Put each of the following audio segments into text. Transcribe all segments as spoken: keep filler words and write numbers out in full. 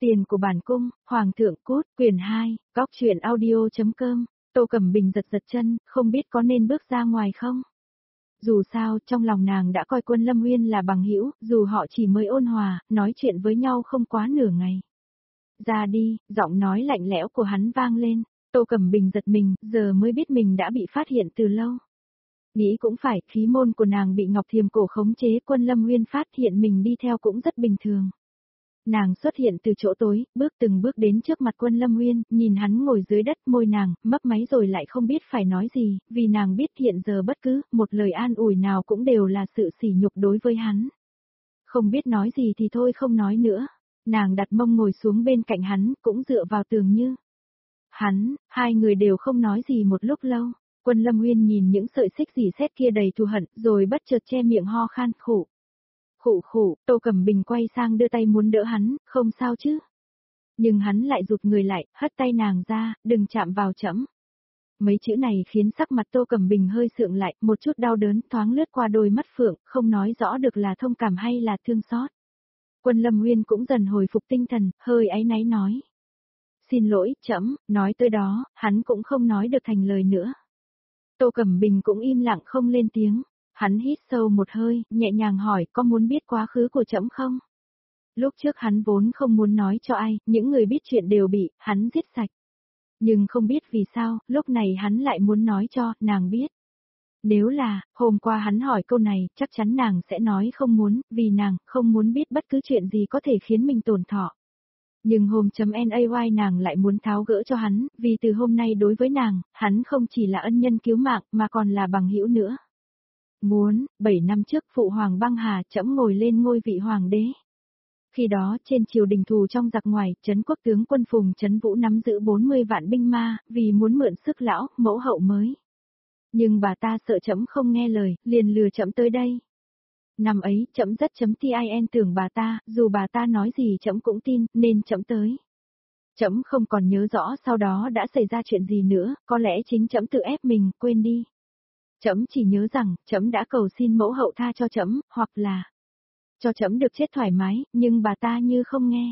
Tiền của bản cung, Hoàng thượng cút, quyển hai, góc truyện audio.com, Tô Cẩm Bình giật giật chân, không biết có nên bước ra ngoài không? Dù sao, trong lòng nàng đã coi Quân Lâm Uyên là bằng hữu, dù họ chỉ mới ôn hòa, nói chuyện với nhau không quá nửa ngày. Ra đi, giọng nói lạnh lẽo của hắn vang lên, Tô Cẩm Bình giật mình, giờ mới biết mình đã bị phát hiện từ lâu. Nghĩ cũng phải, khí môn của nàng bị Ngọc Thiềm cổ khống chế, Quân Lâm Uyên phát hiện mình đi theo cũng rất bình thường. Nàng xuất hiện từ chỗ tối, bước từng bước đến trước mặt Quân Lâm Uyên, nhìn hắn ngồi dưới đất, môi nàng mấp máy rồi lại không biết phải nói gì, vì nàng biết hiện giờ bất cứ một lời an ủi nào cũng đều là sự sỉ nhục đối với hắn. Không biết nói gì thì thôi không nói nữa. Nàng đặt mông ngồi xuống bên cạnh hắn, cũng dựa vào tường như. Hắn, hai người đều không nói gì một lúc lâu. Quân Lâm Uyên nhìn những sợi xích rỉ sét kia đầy thù hận, rồi bất chợt che miệng ho khan khụ. Khụ khụ, Tô Cẩm Bình quay sang đưa tay muốn đỡ hắn, không sao chứ. Nhưng hắn lại rụt người lại, hất tay nàng ra, đừng chạm vào trẫm. Mấy chữ này khiến sắc mặt Tô Cẩm Bình hơi sượng lại, một chút đau đớn thoáng lướt qua đôi mắt phượng, không nói rõ được là thông cảm hay là thương xót. Quân Lâm Uyên cũng dần hồi phục tinh thần, hơi áy náy nói. Xin lỗi, trẫm, nói tới đó, hắn cũng không nói được thành lời nữa. Tô Cẩm Bình cũng im lặng không lên tiếng. Hắn hít sâu một hơi, nhẹ nhàng hỏi có muốn biết quá khứ của trẫm không? Lúc trước hắn vốn không muốn nói cho ai, những người biết chuyện đều bị, hắn giết sạch. Nhưng không biết vì sao, lúc này hắn lại muốn nói cho, nàng biết. Nếu là, hôm qua hắn hỏi câu này, chắc chắn nàng sẽ nói không muốn, vì nàng không muốn biết bất cứ chuyện gì có thể khiến mình tổn thọ. Nhưng hôm.nay nàng lại muốn tháo gỡ cho hắn, vì từ hôm nay đối với nàng, hắn không chỉ là ân nhân cứu mạng mà còn là bằng hữu nữa. Muốn, bảy năm trước phụ hoàng băng hà trẫm ngồi lên ngôi vị hoàng đế. Khi đó trên triều đình thù trong giặc ngoài, Trấn Quốc tướng quân Phùng Trấn Vũ nắm giữ bốn mươi vạn binh ma, vì muốn mượn sức lão, mẫu hậu mới. Nhưng bà ta sợ trẫm không nghe lời, liền lừa trẫm tới đây. Năm ấy, trẫm rất chấm tin tưởng bà ta, dù bà ta nói gì trẫm cũng tin, nên trẫm tới. Trẫm không còn nhớ rõ sau đó đã xảy ra chuyện gì nữa, có lẽ chính trẫm tự ép mình, quên đi. Trẫm chỉ nhớ rằng, trẫm đã cầu xin mẫu hậu tha cho trẫm, hoặc là cho trẫm được chết thoải mái, nhưng bà ta như không nghe.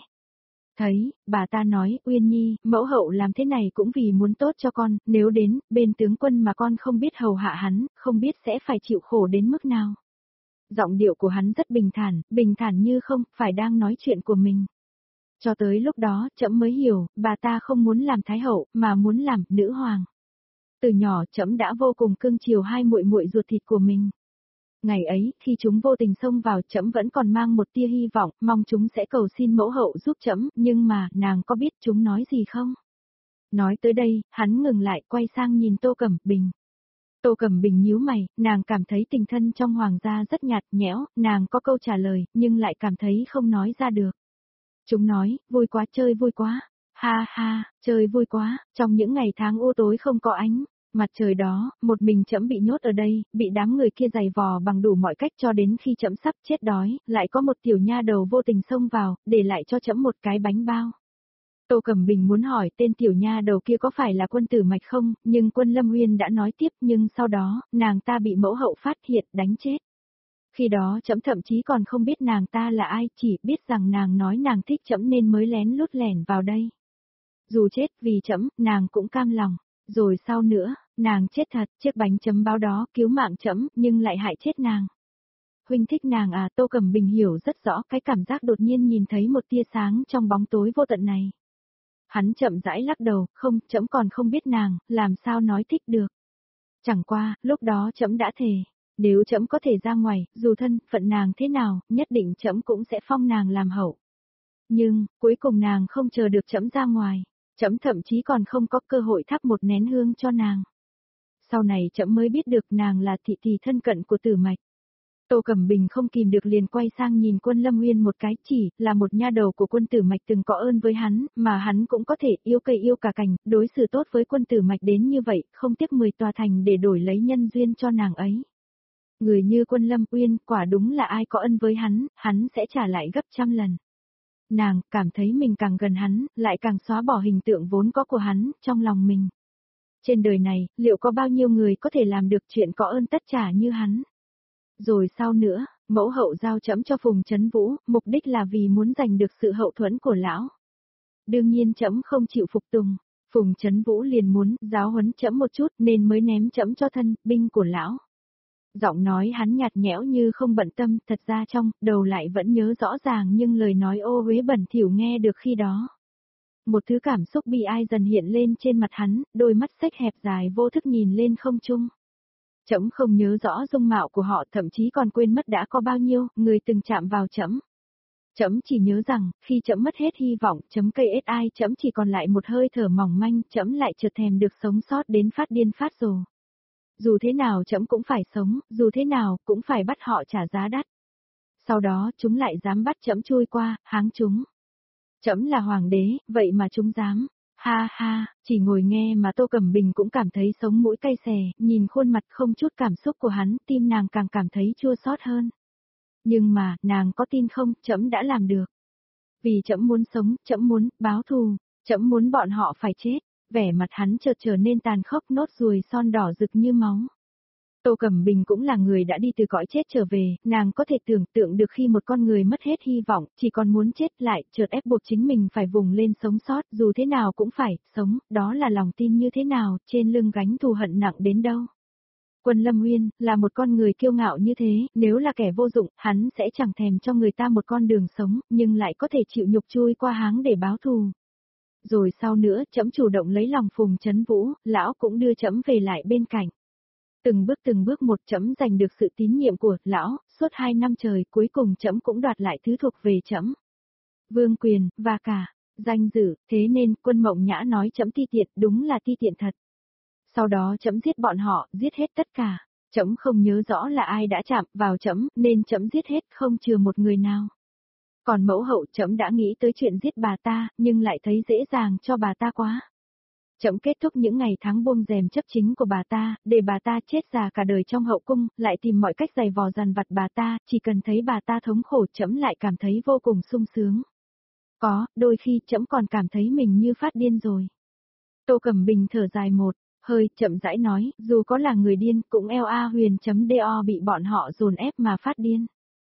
Thấy, bà ta nói, Uyên Nhi, mẫu hậu làm thế này cũng vì muốn tốt cho con, nếu đến, bên tướng quân mà con không biết hầu hạ hắn, không biết sẽ phải chịu khổ đến mức nào. Giọng điệu của hắn rất bình thản, bình thản như không, phải đang nói chuyện của mình. Cho tới lúc đó, trẫm mới hiểu, bà ta không muốn làm thái hậu, mà muốn làm nữ hoàng. Từ nhỏ trẫm đã vô cùng cưng chiều hai muội muội ruột thịt của mình. Ngày ấy, khi chúng vô tình xông vào, trẫm vẫn còn mang một tia hy vọng, mong chúng sẽ cầu xin mẫu hậu giúp trẫm, nhưng mà, nàng có biết chúng nói gì không? Nói tới đây, hắn ngừng lại, quay sang nhìn Tô Cẩm Bình. Tô Cẩm Bình nhíu mày, nàng cảm thấy tình thân trong hoàng gia rất nhạt nhẽo, nàng có câu trả lời, nhưng lại cảm thấy không nói ra được. Chúng nói, vui quá chơi vui quá, ha ha, chơi vui quá, trong những ngày tháng u tối không có ánh. Mặt trời đó, một mình trẫm bị nhốt ở đây, bị đám người kia giày vò bằng đủ mọi cách cho đến khi trẫm sắp chết đói, lại có một tiểu nha đầu vô tình xông vào, để lại cho trẫm một cái bánh bao. Tô Cẩm Bình muốn hỏi tên tiểu nha đầu kia có phải là Quân Tử Mạch không, nhưng Quân Lâm Uyên đã nói tiếp, nhưng sau đó, nàng ta bị mẫu hậu phát hiện, đánh chết. Khi đó trẫm thậm chí còn không biết nàng ta là ai, chỉ biết rằng nàng nói nàng thích trẫm nên mới lén lút lẻn vào đây. Dù chết vì trẫm, nàng cũng cam lòng. Rồi sau nữa, nàng chết thật, chiếc bánh chấm báo đó cứu mạng trẫm, nhưng lại hại chết nàng. Huynh thích nàng à? Tô Cẩm Bình hiểu rất rõ cái cảm giác đột nhiên nhìn thấy một tia sáng trong bóng tối vô tận này. Hắn chậm rãi lắc đầu, không, trẫm còn không biết nàng, làm sao nói thích được. Chẳng qua, lúc đó trẫm đã thề, nếu trẫm có thể ra ngoài, dù thân phận nàng thế nào, nhất định trẫm cũng sẽ phong nàng làm hậu. Nhưng, cuối cùng nàng không chờ được trẫm ra ngoài. Trẫm thậm chí còn không có cơ hội thắp một nén hương cho nàng. Sau này trẫm mới biết được nàng là thị tỷ thân cận của Tử Mạch. Tô Cẩm Bình không kìm được liền quay sang nhìn Quân Lâm Uyên một cái, chỉ là một nha đầu của Quân Tử Mạch từng có ơn với hắn, mà hắn cũng có thể yêu cây yêu cả cành, đối xử tốt với Quân Tử Mạch đến như vậy, không tiếc mười tòa thành để đổi lấy nhân duyên cho nàng ấy. Người như Quân Lâm Uyên, quả đúng là ai có ân với hắn, hắn sẽ trả lại gấp trăm lần. Nàng cảm thấy mình càng gần hắn, lại càng xóa bỏ hình tượng vốn có của hắn, trong lòng mình. Trên đời này, liệu có bao nhiêu người có thể làm được chuyện có ơn tất trả như hắn? Rồi sau nữa, mẫu hậu giao trẫm cho Phùng Trấn Vũ, mục đích là vì muốn giành được sự hậu thuẫn của lão. Đương nhiên trẫm không chịu phục tùng. Phùng Chấn Vũ liền muốn giáo huấn trẫm một chút nên mới ném trẫm cho thân binh của lão. Giọng nói hắn nhạt nhẽo như không bận tâm, thật ra trong đầu lại vẫn nhớ rõ ràng nhưng lời nói ô uế bẩn thỉu nghe được khi đó. Một thứ cảm xúc bi ai dần hiện lên trên mặt hắn, đôi mắt xếch hẹp dài vô thức nhìn lên không trung. Trẫm không nhớ rõ dung mạo của họ, thậm chí còn quên mất đã có bao nhiêu người từng chạm vào trẫm. Trẫm chỉ nhớ rằng, khi trẫm mất hết hy vọng, chấm cây ét ai, trẫm chỉ còn lại một hơi thở mỏng manh, trẫm lại chợt thèm được sống sót đến phát điên phát rồ. Dù thế nào trẫm cũng phải sống, dù thế nào cũng phải bắt họ trả giá đắt. Sau đó chúng lại dám bắt trẫm trôi qua, háng chúng. Trẫm là hoàng đế, vậy mà chúng dám. Ha ha, chỉ ngồi nghe mà Tô Cẩm Bình cũng cảm thấy sống mũi cay xè, nhìn khuôn mặt không chút cảm xúc của hắn, tim nàng càng cảm thấy chua xót hơn. Nhưng mà, nàng có tin không, trẫm đã làm được. Vì trẫm muốn sống, trẫm muốn báo thù, trẫm muốn bọn họ phải chết. Vẻ mặt hắn chợt trở nên tàn khốc, nốt ruồi son đỏ rực như máu. Tô Cẩm Bình cũng là người đã đi từ cõi chết trở về, nàng có thể tưởng tượng được khi một con người mất hết hy vọng, chỉ còn muốn chết lại, chợt ép buộc chính mình phải vùng lên sống sót, dù thế nào cũng phải, sống, đó là lòng tin như thế nào, trên lưng gánh thù hận nặng đến đâu. Quân Lâm Nguyên, là một con người kiêu ngạo như thế, nếu là kẻ vô dụng, hắn sẽ chẳng thèm cho người ta một con đường sống, nhưng lại có thể chịu nhục chui qua háng để báo thù. Rồi sau nữa, trẫm chủ động lấy lòng Phùng Chấn Vũ, lão cũng đưa trẫm về lại bên cạnh. Từng bước từng bước một, trẫm giành được sự tín nhiệm của lão, suốt hai năm trời, cuối cùng trẫm cũng đoạt lại thứ thuộc về trẫm. Vương quyền, và cả, danh dự, thế nên, Quân Mộng Nhã nói trẫm ti tiện, đúng là ti tiện thật. Sau đó trẫm giết bọn họ, giết hết tất cả. Trẫm không nhớ rõ là ai đã chạm vào trẫm, nên trẫm giết hết, không chừa một người nào. Còn mẫu hậu, trẫm đã nghĩ tới chuyện giết bà ta, nhưng lại thấy dễ dàng cho bà ta quá. Trẫm kết thúc những ngày tháng buông rèm chấp chính của bà ta, để bà ta chết già cả đời trong hậu cung, lại tìm mọi cách giày vò dằn vặt bà ta, chỉ cần thấy bà ta thống khổ trẫm lại cảm thấy vô cùng sung sướng. Có, đôi khi trẫm còn cảm thấy mình như phát điên rồi. Tô Cẩm Bình thở dài một hơi, chậm rãi nói, dù có là người điên, cũng eo a huyền.do bị bọn họ dồn ép mà phát điên.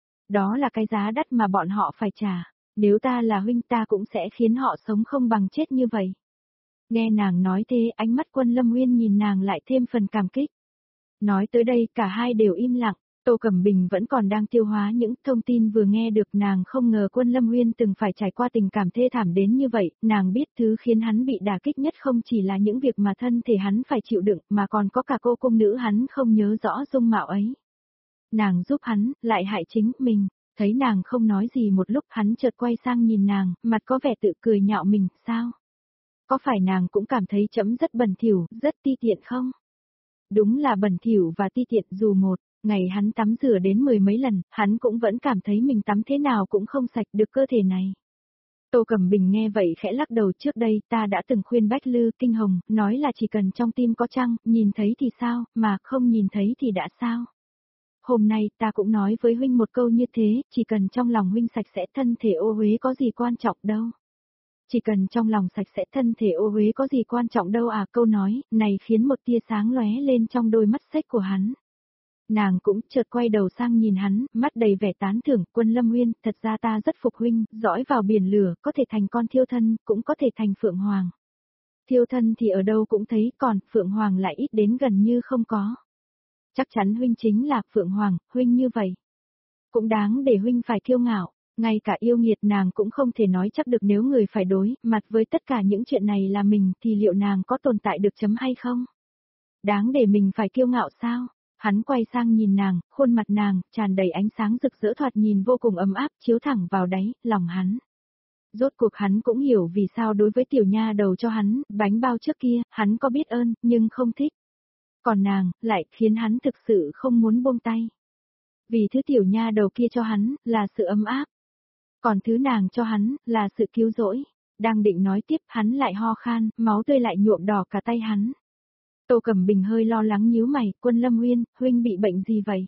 Đó là cái giá đắt mà bọn họ phải trả, nếu ta là huynh ta cũng sẽ khiến họ sống không bằng chết như vậy. Nghe nàng nói thế, ánh mắt Quân Lâm Nguyên nhìn nàng lại thêm phần cảm kích. Nói tới đây, cả hai đều im lặng, Tô Cẩm Bình vẫn còn đang tiêu hóa những thông tin vừa nghe được, nàng không ngờ Quân Lâm Nguyên từng phải trải qua tình cảm thê thảm đến như vậy, nàng biết thứ khiến hắn bị đả kích nhất không chỉ là những việc mà thân thể hắn phải chịu đựng, mà còn có cả cô cung nữ hắn không nhớ rõ dung mạo ấy. Nàng giúp hắn, lại hại chính mình. Thấy nàng không nói gì một lúc, hắn chợt quay sang nhìn nàng, mặt có vẻ tự cười nhạo mình, sao? Có phải nàng cũng cảm thấy trẫm rất bẩn thỉu, rất ti tiện không? Đúng là bẩn thỉu và ti tiện, dù một ngày hắn tắm rửa đến mười mấy lần, hắn cũng vẫn cảm thấy mình tắm thế nào cũng không sạch được cơ thể này. Tô Cẩm Bình nghe vậy khẽ lắc đầu, trước đây ta đã từng khuyên Bách Lư Kinh Hồng, nói là chỉ cần trong tim có trăng, nhìn thấy thì sao, mà không nhìn thấy thì đã sao? Hôm nay ta cũng nói với huynh một câu như thế, chỉ cần trong lòng huynh sạch sẽ, thân thể ô uế có gì quan trọng đâu. Chỉ cần trong lòng sạch sẽ, thân thể ô uế có gì quan trọng đâu à, câu nói này khiến một tia sáng lóe lên trong đôi mắt xếch của hắn. Nàng cũng chợt quay đầu sang nhìn hắn, mắt đầy vẻ tán thưởng, Quân Lâm Nguyên, thật ra ta rất phục huynh, dõi vào biển lửa, có thể thành con thiêu thân, cũng có thể thành phượng hoàng. Thiêu thân thì ở đâu cũng thấy, còn phượng hoàng lại ít đến gần như không có. Chắc chắn huynh chính là phượng hoàng, huynh như vậy. Cũng đáng để huynh phải kiêu ngạo, ngay cả yêu nghiệt nàng cũng không thể nói chắc được, nếu người phải đối mặt với tất cả những chuyện này là mình thì liệu nàng có tồn tại được chấm hay không? Đáng để mình phải kiêu ngạo sao? Hắn quay sang nhìn nàng, khuôn mặt nàng tràn đầy ánh sáng rực rỡ, thoạt nhìn vô cùng ấm áp, chiếu thẳng vào đáy lòng hắn. Rốt cuộc hắn cũng hiểu vì sao đối với tiểu nha đầu cho hắn bánh bao trước kia, hắn có biết ơn, nhưng không thích. Còn nàng, lại khiến hắn thực sự không muốn buông tay. Vì thứ tiểu nha đầu kia cho hắn, là sự ấm áp. Còn thứ nàng cho hắn, là sự cứu rỗi. Đang định nói tiếp, hắn lại ho khan, máu tươi lại nhuộm đỏ cả tay hắn. Tô Cẩm Bình hơi lo lắng nhíu mày, Quân Lâm Nguyên, huynh bị bệnh gì vậy?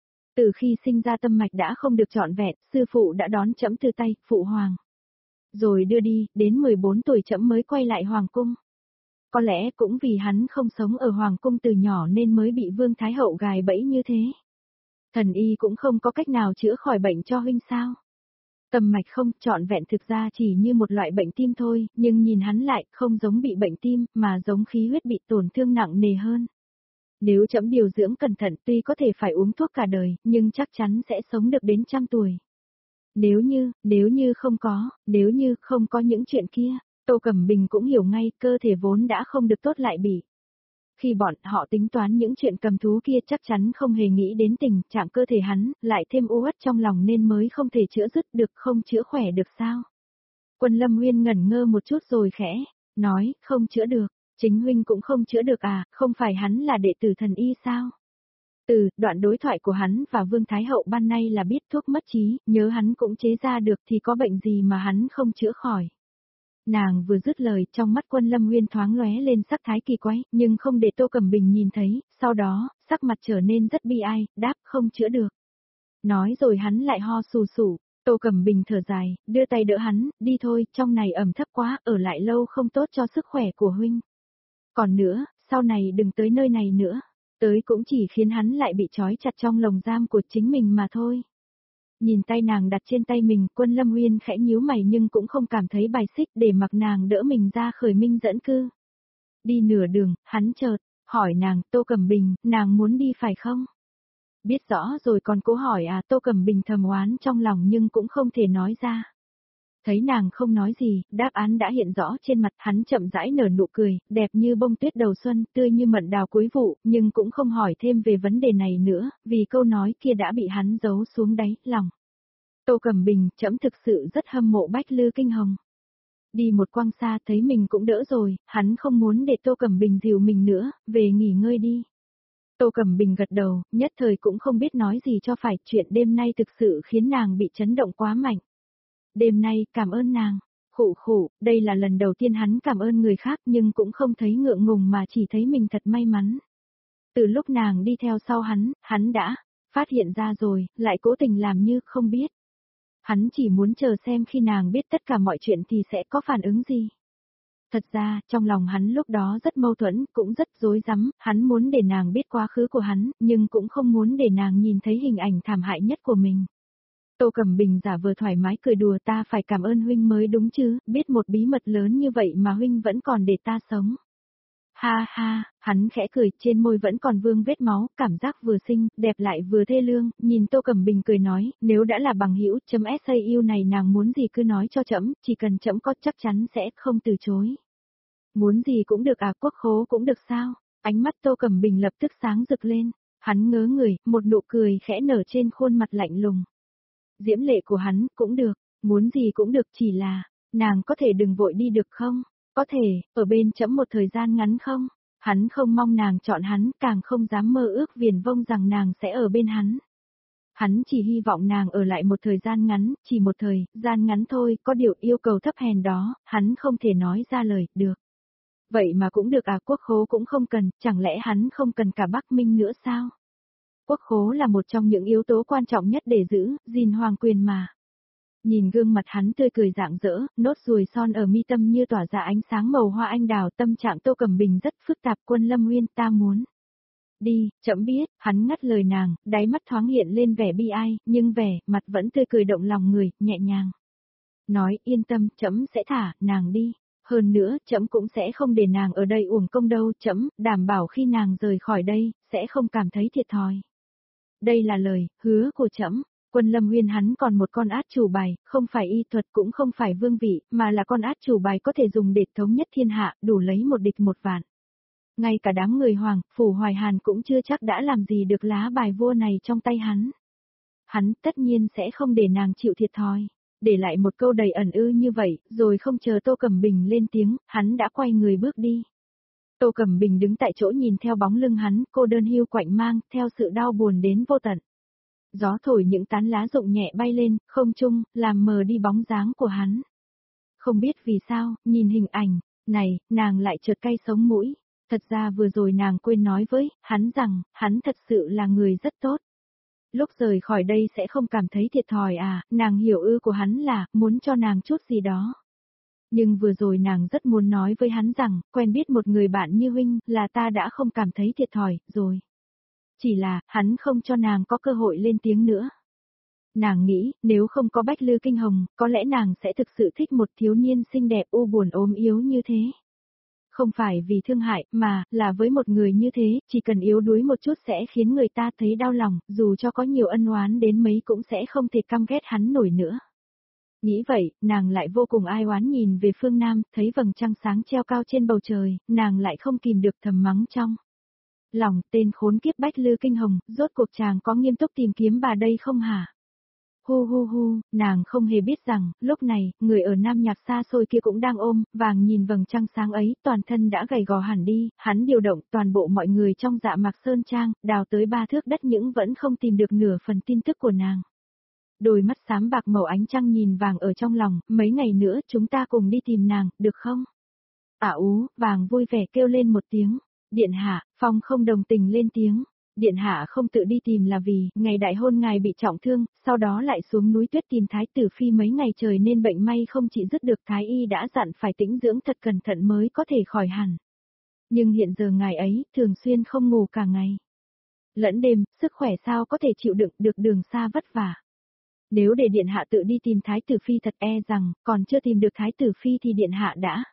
Từ khi sinh ra tâm mạch đã không được trọn vẹn, sư phụ đã đón trẫm từ tay, phụ hoàng. Rồi đưa đi, đến mười bốn tuổi trẫm mới quay lại hoàng cung. Có lẽ cũng vì hắn không sống ở hoàng cung từ nhỏ nên mới bị Vương Thái Hậu gài bẫy như thế. Thần y cũng không có cách nào chữa khỏi bệnh cho huynh sao? Tâm mạch không trọn vẹn thực ra chỉ như một loại bệnh tim thôi, nhưng nhìn hắn lại không giống bị bệnh tim, mà giống khí huyết bị tổn thương nặng nề hơn. Nếu trẫm điều dưỡng cẩn thận tuy có thể phải uống thuốc cả đời, nhưng chắc chắn sẽ sống được đến trăm tuổi. Nếu như, nếu như không có, nếu như không có những chuyện kia, Tô Cẩm Bình cũng hiểu ngay cơ thể vốn đã không được tốt lại bị. Khi bọn họ tính toán những chuyện cầm thú kia chắc chắn không hề nghĩ đến tình trạng cơ thể hắn, lại thêm u uất trong lòng nên mới không thể chữa dứt được không chữa khỏe được sao. Quân Lâm Nguyên ngẩn ngơ một chút rồi khẽ, nói không chữa được, chính huynh cũng không chữa được à, không phải hắn là đệ tử thần y sao? Từ đoạn đối thoại của hắn và Vương Thái Hậu ban nay là biết thuốc mất trí, nhớ hắn cũng chế ra được thì có bệnh gì mà hắn không chữa khỏi. Nàng vừa dứt lời trong mắt Quân Lâm Nguyên thoáng lóe lên sắc thái kỳ quái, nhưng không để Tô Cẩm Bình nhìn thấy, sau đó, sắc mặt trở nên rất bi ai, đáp không chữa được. Nói rồi hắn lại ho sù sù, Tô Cẩm Bình thở dài, đưa tay đỡ hắn, đi thôi, trong này ẩm thấp quá, ở lại lâu không tốt cho sức khỏe của huynh. Còn nữa, sau này đừng tới nơi này nữa, tới cũng chỉ khiến hắn lại bị trói chặt trong lồng giam của chính mình mà thôi. Nhìn tay nàng đặt trên tay mình, Quân Lâm Nguyên khẽ nhíu mày nhưng cũng không cảm thấy bài xích để mặc nàng đỡ mình ra khởi minh dẫn cư. Đi nửa đường, hắn chợt hỏi nàng, Tô Cẩm Bình, nàng muốn đi phải không? Biết rõ rồi còn cố hỏi à, Tô Cẩm Bình thầm oán trong lòng nhưng cũng không thể nói ra. Thấy nàng không nói gì, đáp án đã hiện rõ trên mặt, hắn chậm rãi nở nụ cười, đẹp như bông tuyết đầu xuân, tươi như mận đào cuối vụ, nhưng cũng không hỏi thêm về vấn đề này nữa, vì câu nói kia đã bị hắn giấu xuống đáy lòng. Tô Cẩm Bình, trẫm thực sự rất hâm mộ Bách Lư Kinh Hồng. Đi một quang xa thấy mình cũng đỡ rồi, hắn không muốn để Tô Cẩm Bình dìu mình nữa, về nghỉ ngơi đi. Tô Cẩm Bình gật đầu, nhất thời cũng không biết nói gì cho phải, chuyện đêm nay thực sự khiến nàng bị chấn động quá mạnh. Đêm nay, cảm ơn nàng. Khụ khụ, đây là lần đầu tiên hắn cảm ơn người khác nhưng cũng không thấy ngượng ngùng mà chỉ thấy mình thật may mắn. Từ lúc nàng đi theo sau hắn, hắn đã phát hiện ra rồi, lại cố tình làm như không biết. Hắn chỉ muốn chờ xem khi nàng biết tất cả mọi chuyện thì sẽ có phản ứng gì. Thật ra, trong lòng hắn lúc đó rất mâu thuẫn, cũng rất rối rắm, hắn muốn để nàng biết quá khứ của hắn, nhưng cũng không muốn để nàng nhìn thấy hình ảnh thảm hại nhất của mình. Tô Cẩm Bình giả vờ thoải mái cười đùa, ta phải cảm ơn huynh mới đúng chứ, biết một bí mật lớn như vậy mà huynh vẫn còn để ta sống. Ha ha, hắn khẽ cười, trên môi vẫn còn vương vết máu, cảm giác vừa xinh, đẹp lại vừa thê lương, nhìn Tô Cẩm Bình cười nói, nếu đã là bằng hữu, chấm sau này nàng muốn gì cứ nói cho trẫm, chỉ cần trẫm có chắc chắn sẽ không từ chối. Muốn gì cũng được à, quốc khố cũng được sao? Ánh mắt Tô Cẩm Bình lập tức sáng rực lên, hắn ngớ người, một nụ cười khẽ nở trên khuôn mặt lạnh lùng. Diễm lệ của hắn, cũng được, muốn gì cũng được, chỉ là, nàng có thể đừng vội đi được không? Có thể, ở bên trẫm một thời gian ngắn không? Hắn không mong nàng chọn hắn, càng không dám mơ ước viển vông rằng nàng sẽ ở bên hắn. Hắn chỉ hy vọng nàng ở lại một thời gian ngắn, chỉ một thời, gian ngắn thôi, có điều yêu cầu thấp hèn đó, hắn không thể nói ra lời, được. Vậy mà cũng được à, quốc khố cũng không cần, chẳng lẽ hắn không cần cả Bắc Minh nữa sao? Quốc khố là một trong những yếu tố quan trọng nhất để giữ, gìn hoàng quyền mà. Nhìn gương mặt hắn tươi cười rạng rỡ, nốt ruồi son ở mi tâm như tỏa ra ánh sáng màu hoa anh đào, tâm trạng Tô Cẩm Bình rất phức tạp. Quân Lâm Nguyên, ta muốn đi, trẫm biết, hắn ngắt lời nàng, đáy mắt thoáng hiện lên vẻ bi ai, nhưng vẻ mặt vẫn tươi cười động lòng người, nhẹ nhàng. Nói, yên tâm, trẫm sẽ thả nàng đi. Hơn nữa, trẫm cũng sẽ không để nàng ở đây uổng công đâu, trẫm đảm bảo khi nàng rời khỏi đây, sẽ không cảm thấy thiệt thòi. Đây là lời hứa của trẫm. Quân Lâm Nguyên hắn còn một con át chủ bài, không phải y thuật cũng không phải vương vị, mà là con át chủ bài có thể dùng để thống nhất thiên hạ, đủ lấy một địch một vạn. Ngay cả đám người Hoàng, Phủ Hoài Hàn cũng chưa chắc đã làm gì được lá bài vua này trong tay hắn. Hắn tất nhiên sẽ không để nàng chịu thiệt thòi. Để lại một câu đầy ẩn ư như vậy, rồi không chờ Tô Cẩm Bình lên tiếng, hắn đã quay người bước đi. Tô Cẩm Bình đứng tại chỗ nhìn theo bóng lưng hắn, cô đơn hiu quạnh mang, theo sự đau buồn đến vô tận. Gió thổi những tán lá rụng nhẹ bay lên, không trung, làm mờ đi bóng dáng của hắn. Không biết vì sao, nhìn hình ảnh này, nàng lại chợt cay sống mũi. Thật ra vừa rồi nàng quên nói với hắn rằng, hắn thật sự là người rất tốt. Lúc rời khỏi đây sẽ không cảm thấy thiệt thòi à, nàng hiểu ư của hắn là, muốn cho nàng chút gì đó. Nhưng vừa rồi nàng rất muốn nói với hắn rằng, quen biết một người bạn như huynh, là ta đã không cảm thấy thiệt thòi, rồi. Chỉ là, hắn không cho nàng có cơ hội lên tiếng nữa. Nàng nghĩ, nếu không có Bách Lư Kinh Hồng, có lẽ nàng sẽ thực sự thích một thiếu niên xinh đẹp u buồn ốm yếu như thế. Không phải vì thương hại, mà, là với một người như thế, chỉ cần yếu đuối một chút sẽ khiến người ta thấy đau lòng, dù cho có nhiều ân oán đến mấy cũng sẽ không thể căm ghét hắn nổi nữa. Nghĩ vậy, nàng lại vô cùng ai oán nhìn về phương Nam, thấy vầng trăng sáng treo cao trên bầu trời, nàng lại không kìm được thầm mắng trong lòng, tên khốn kiếp Bách Lư Kinh Hồng, rốt cuộc chàng có nghiêm túc tìm kiếm bà đây không hả? Hu hu hu, nàng không hề biết rằng, lúc này, người ở Nam Nhạc xa xôi kia cũng đang ôm, vàng nhìn vầng trăng sáng ấy, toàn thân đã gầy gò hẳn đi, hắn điều động toàn bộ mọi người trong Dạ Mạc Sơn Trang, đào tới ba thước đất những vẫn không tìm được nửa phần tin tức của nàng. Đôi mắt xám bạc màu ánh trăng nhìn vàng ở trong lòng, mấy ngày nữa chúng ta cùng đi tìm nàng, được không? Ả ú, vàng vui vẻ kêu lên một tiếng. Điện hạ, Phong không đồng tình lên tiếng. Điện hạ không tự đi tìm là vì, ngày đại hôn ngài bị trọng thương, sau đó lại xuống núi tuyết tìm thái tử phi mấy ngày trời nên bệnh may không chỉ dứt được, thái y đã dặn phải tĩnh dưỡng thật cẩn thận mới có thể khỏi hẳn. Nhưng hiện giờ ngài ấy, thường xuyên không ngủ cả ngày. Lẫn đêm, sức khỏe sao có thể chịu đựng được đường xa vất vả. Nếu để điện hạ tự đi tìm thái tử phi thật e rằng, còn chưa tìm được thái tử phi thì điện hạ đã.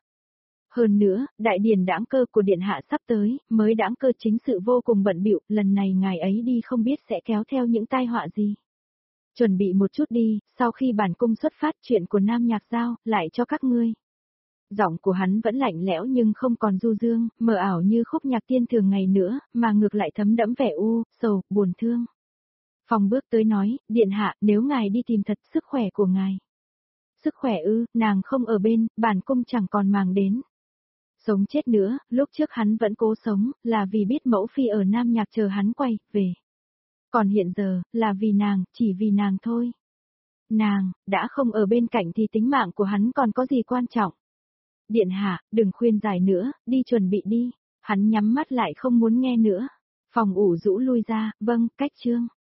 Hơn nữa, đại điển đãng cơ của điện hạ sắp tới, mới đãng cơ chính sự vô cùng bận bịu, lần này ngài ấy đi không biết sẽ kéo theo những tai họa gì. Chuẩn bị một chút đi, sau khi bản cung xuất phát chuyện của Nam Nhạc giao, lại cho các ngươi. Giọng của hắn vẫn lạnh lẽo nhưng không còn du dương, mờ ảo như khúc nhạc tiên thường ngày nữa, mà ngược lại thấm đẫm vẻ u, sầu, buồn thương. Phong bước tới nói, điện hạ, nếu ngài đi tìm thật sức khỏe của ngài. Sức khỏe ư, nàng không ở bên, bản cung chẳng còn màng đến. Sống chết nữa, lúc trước hắn vẫn cố sống, là vì biết mẫu phi ở Nam Nhạc chờ hắn quay, về. Còn hiện giờ, là vì nàng, chỉ vì nàng thôi. Nàng, đã không ở bên cạnh thì tính mạng của hắn còn có gì quan trọng. Điện hạ, đừng khuyên giải nữa, đi chuẩn bị đi. Hắn nhắm mắt lại không muốn nghe nữa. Phòng ủ rũ lui ra, vâng, cách chương.